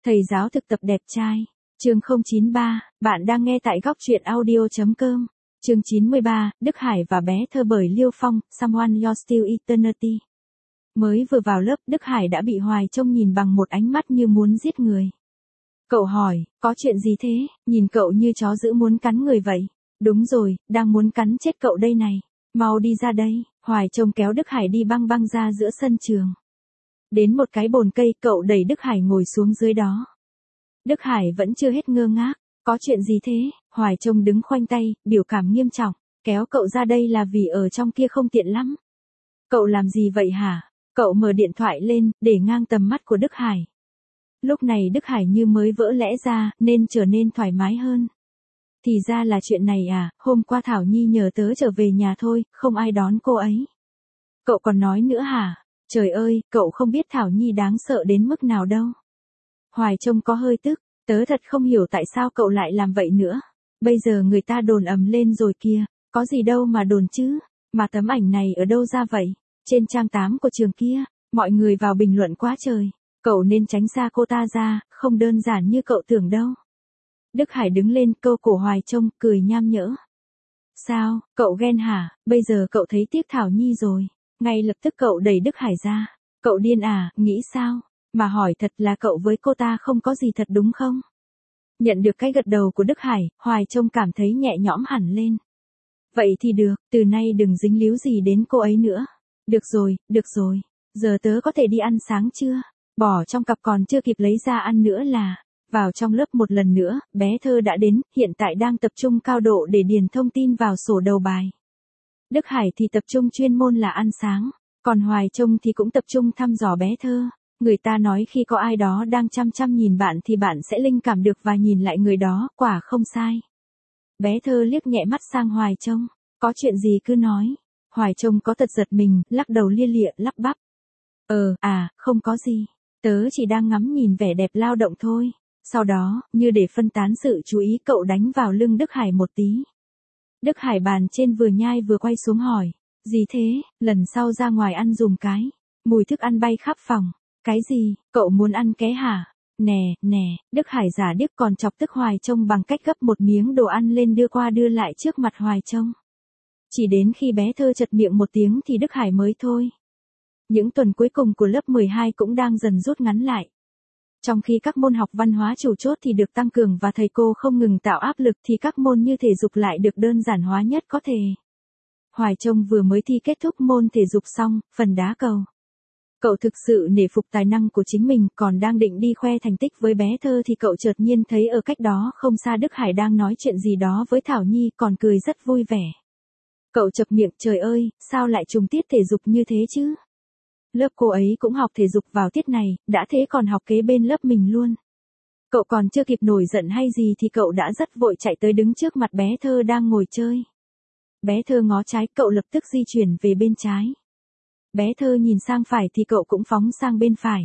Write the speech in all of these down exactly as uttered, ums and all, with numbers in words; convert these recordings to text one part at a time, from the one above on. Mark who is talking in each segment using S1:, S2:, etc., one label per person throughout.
S1: Thầy giáo thực tập đẹp trai. Chương không chín ba, bạn đang nghe tại góc truyện audio.com. Chương chín mươi ba, Đức Hải và bé thơ bởi Liêu Phong, Someone You're Still Eternity. Mới vừa vào lớp, Đức Hải đã bị Hoài trông nhìn bằng một ánh mắt như muốn giết người. Cậu hỏi, có chuyện gì thế, nhìn cậu như chó dữ muốn cắn người vậy. Đúng rồi, đang muốn cắn chết cậu đây này. Mau đi ra đây. Hoài trông kéo Đức Hải đi băng băng ra giữa sân trường. Đến một cái bồn cây, cậu đẩy Đức Hải ngồi xuống dưới đó. Đức Hải vẫn chưa hết ngơ ngác. Có chuyện gì thế? Hoài trông đứng khoanh tay, biểu cảm nghiêm trọng. Kéo cậu ra đây là vì ở trong kia không tiện lắm. Cậu làm gì vậy hả? Cậu mở điện thoại lên, để ngang tầm mắt của Đức Hải. Lúc này Đức Hải như mới vỡ lẽ ra, nên trở nên thoải mái hơn. Thì ra là chuyện này à, hôm qua Thảo Nhi nhờ tớ trở về nhà thôi, không ai đón cô ấy. Cậu còn nói nữa hả? Trời ơi, cậu không biết Thảo Nhi đáng sợ đến mức nào đâu. Hoài trông có hơi tức, tớ thật không hiểu tại sao cậu lại làm vậy nữa. Bây giờ người ta đồn ầm lên rồi kìa, có gì đâu mà đồn chứ, mà tấm ảnh này ở đâu ra vậy? Trên trang tám của trường kia, mọi người vào bình luận quá trời, cậu nên tránh xa cô ta ra, không đơn giản như cậu tưởng đâu. Đức Hải đứng lên câu cổ Hoài trông, cười nham nhở. Sao, cậu ghen hả, bây giờ cậu thấy tiếc Thảo Nhi rồi. Ngay lập tức cậu đẩy Đức Hải ra. Cậu điên à, nghĩ sao? Mà hỏi thật là cậu với cô ta không có gì thật đúng không? Nhận được cái gật đầu của Đức Hải, Hoài trông cảm thấy nhẹ nhõm hẳn lên. Vậy thì được, từ nay đừng dính líu gì đến cô ấy nữa. Được rồi, được rồi, giờ tớ có thể đi ăn sáng chưa? Bỏ trong cặp còn chưa kịp lấy ra ăn nữa là. Vào trong lớp một lần nữa, bé thơ đã đến, hiện tại đang tập trung cao độ để điền thông tin vào sổ đầu bài. Đức Hải thì tập trung chuyên môn là ăn sáng, còn Hoài trông thì cũng tập trung thăm dò bé thơ. Người ta nói khi có ai đó đang chăm chăm nhìn bạn thì bạn sẽ linh cảm được và nhìn lại người đó, quả không sai. Bé thơ liếc nhẹ mắt sang Hoài trông, có chuyện gì cứ nói. Hoài trông có tật giật mình, lắc đầu lia lịa, lắp bắp. Ờ, à, không có gì, tớ chỉ đang ngắm nhìn vẻ đẹp lao động thôi. Sau đó, như để phân tán sự chú ý, cậu đánh vào lưng Đức Hải một tí. Đức Hải bàn trên vừa nhai vừa quay xuống hỏi, gì thế, lần sau ra ngoài ăn dùm cái. Mùi thức ăn bay khắp phòng. Cái gì, cậu muốn ăn ké hả? Nè, nè, Đức Hải giả điếc còn chọc tức Hoài trông bằng cách gấp một miếng đồ ăn lên đưa qua đưa lại trước mặt Hoài trông. Chỉ đến khi bé thơ chật miệng một tiếng thì Đức Hải mới thôi. Những tuần cuối cùng của lớp mười hai cũng đang dần rút ngắn lại. Trong khi các môn học văn hóa chủ chốt thì được tăng cường và thầy cô không ngừng tạo áp lực thì các môn như thể dục lại được đơn giản hóa nhất có thể. Hoài trông vừa mới thi kết thúc môn thể dục xong, phần đá cầu. Cậu thực sự nể phục tài năng của chính mình, còn đang định đi khoe thành tích với bé thơ thì cậu chợt nhiên thấy ở cách đó không xa Đức Hải đang nói chuyện gì đó với Thảo Nhi còn cười rất vui vẻ. Cậu chập miệng, trời ơi, sao lại trùng tiết thể dục như thế chứ? Lớp cô ấy cũng học thể dục vào tiết này, đã thế còn học kế bên lớp mình luôn. Cậu còn chưa kịp nổi giận hay gì thì cậu đã rất vội chạy tới đứng trước mặt bé thơ đang ngồi chơi. Bé thơ ngó trái, cậu lập tức di chuyển về bên trái. Bé thơ nhìn sang phải thì cậu cũng phóng sang bên phải.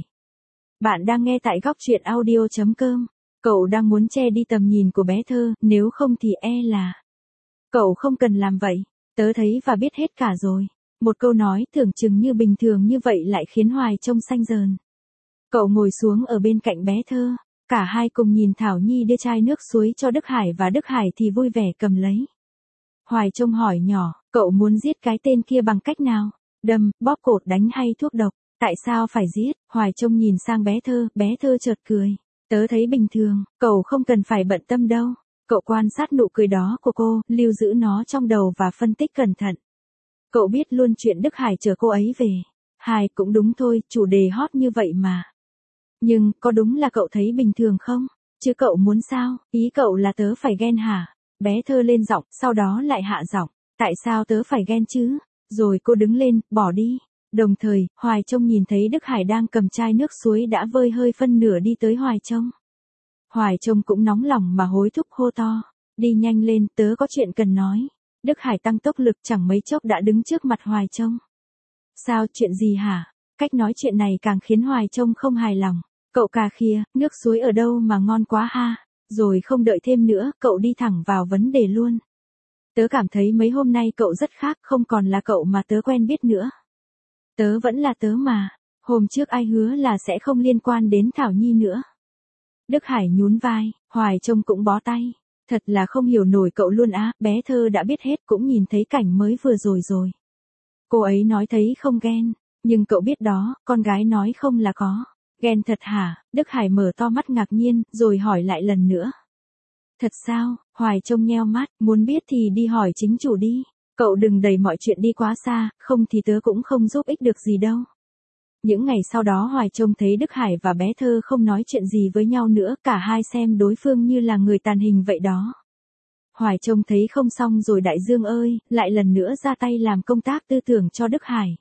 S1: Bạn đang nghe tại góc truyện audio.com. Cậu đang muốn che đi tầm nhìn của bé thơ, nếu không thì e là. Cậu không cần làm vậy, tớ thấy và biết hết cả rồi. Một câu nói tưởng chừng như bình thường như vậy lại khiến Hoài trông xanh dờn. Cậu ngồi xuống ở bên cạnh bé thơ. Cả hai cùng nhìn Thảo Nhi đưa chai nước suối cho Đức Hải và Đức Hải thì vui vẻ cầm lấy. Hoài trông hỏi nhỏ, cậu muốn giết cái tên kia bằng cách nào? Đâm, bóp cột, đánh hay thuốc độc? Tại sao phải giết? Hoài trông nhìn sang bé thơ, bé thơ chợt cười. Tớ thấy bình thường, cậu không cần phải bận tâm đâu. Cậu quan sát nụ cười đó của cô, lưu giữ nó trong đầu và phân tích cẩn thận. Cậu biết luôn chuyện Đức Hải chờ cô ấy về. Hai, cũng đúng thôi, chủ đề hot như vậy mà. Nhưng, có đúng là cậu thấy bình thường không? Chứ cậu muốn sao? Ý cậu là tớ phải ghen hả? Bé thơ lên giọng, sau đó lại hạ giọng. Tại sao tớ phải ghen chứ? Rồi cô đứng lên, bỏ đi. Đồng thời, Hoài trông nhìn thấy Đức Hải đang cầm chai nước suối đã vơi hơi phân nửa đi tới Hoài trông. Hoài trông cũng nóng lòng mà hối thúc hô to. Đi nhanh lên, tớ có chuyện cần nói. Đức Hải tăng tốc lực chẳng mấy chốc đã đứng trước mặt Hoài trông. Sao, chuyện gì hả? Cách nói chuyện này càng khiến Hoài trông không hài lòng. Cậu cà khịa, nước suối ở đâu mà ngon quá ha? Rồi không đợi thêm nữa, cậu đi thẳng vào vấn đề luôn. Tớ cảm thấy mấy hôm nay cậu rất khác, không còn là cậu mà tớ quen biết nữa. Tớ vẫn là tớ mà. Hôm trước ai hứa là sẽ không liên quan đến Thảo Nhi nữa. Đức Hải nhún vai, Hoài trông cũng bó tay. Thật là không hiểu nổi cậu luôn á, bé thơ đã biết hết cũng nhìn thấy cảnh mới vừa rồi rồi. Cô ấy nói thấy không ghen, nhưng cậu biết đó, con gái nói không là có. Ghen thật hả? Đức Hải mở to mắt ngạc nhiên, rồi hỏi lại lần nữa. Thật sao? Hoài trông nheo mắt, muốn biết thì đi hỏi chính chủ đi. Cậu đừng đẩy mọi chuyện đi quá xa, không thì tớ cũng không giúp ích được gì đâu. Những ngày sau đó Hoài trông thấy Đức Hải và bé thơ không nói chuyện gì với nhau nữa, cả hai xem đối phương như là người tàn hình vậy đó. Hoài trông thấy không xong rồi đại dương ơi, lại lần nữa ra tay làm công tác tư tưởng cho Đức Hải.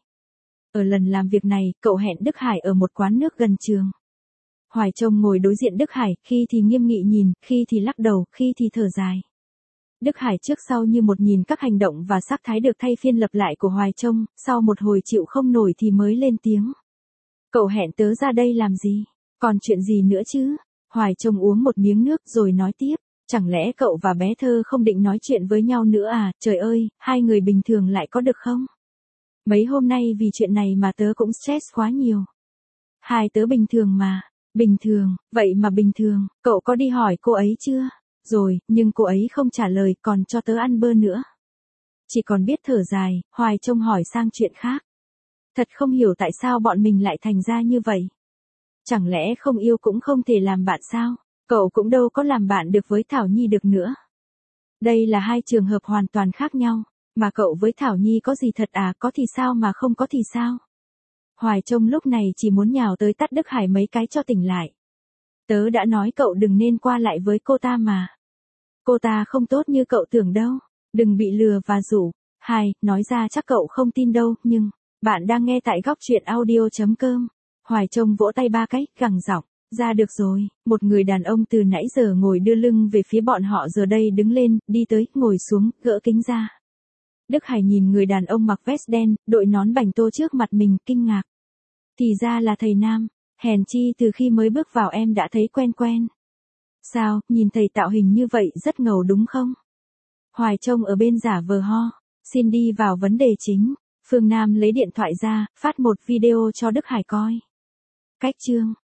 S1: Ở lần làm việc này, cậu hẹn Đức Hải ở một quán nước gần trường. Hoài trông ngồi đối diện Đức Hải, khi thì nghiêm nghị nhìn, khi thì lắc đầu, khi thì thở dài. Đức Hải trước sau như một nhìn các hành động và sắc thái được thay phiên lặp lại của Hoài trông, sau một hồi chịu không nổi thì mới lên tiếng. Cậu hẹn tớ ra đây làm gì? Còn chuyện gì nữa chứ? Hoài trông uống một miếng nước rồi nói tiếp. Chẳng lẽ cậu và bé thơ không định nói chuyện với nhau nữa à? Trời ơi, hai người bình thường lại có được không? Mấy hôm nay vì chuyện này mà tớ cũng stress quá nhiều. Hai tớ bình thường mà. Bình thường, vậy mà bình thường, cậu có đi hỏi cô ấy chưa? Rồi, nhưng cô ấy không trả lời, còn cho tớ ăn bơ nữa. Chỉ còn biết thở dài, Hoài trông hỏi sang chuyện khác. Thật không hiểu tại sao bọn mình lại thành ra như vậy. Chẳng lẽ không yêu cũng không thể làm bạn sao? Cậu cũng đâu có làm bạn được với Thảo Nhi được nữa. Đây là hai trường hợp hoàn toàn khác nhau. Mà cậu với Thảo Nhi có gì thật à? Có thì sao mà không có thì sao? Hoài trông lúc này chỉ muốn nhào tới tát Đức Hải mấy cái cho tỉnh lại. Tớ đã nói cậu đừng nên qua lại với cô ta mà. Cô ta không tốt như cậu tưởng đâu. Đừng bị lừa và rủ. Hai, nói ra chắc cậu không tin đâu, nhưng... Bạn đang nghe tại góc truyện audio chấm com. Hoài trông vỗ tay ba cái, gằn giọng. Ra được rồi, một người đàn ông từ nãy giờ ngồi đưa lưng về phía bọn họ giờ đây đứng lên, đi tới, ngồi xuống, gỡ kính ra. Đức Hải nhìn người đàn ông mặc vest đen, đội nón bành tô trước mặt mình, kinh ngạc. Thì ra là thầy Nam, hèn chi từ khi mới bước vào em đã thấy quen quen. Sao, nhìn thầy tạo hình như vậy rất ngầu đúng không? Hoài trông ở bên giả vờ ho. Xin đi vào vấn đề chính. Phương Nam lấy điện thoại ra, phát một video cho Đức Hải coi. Cách chương.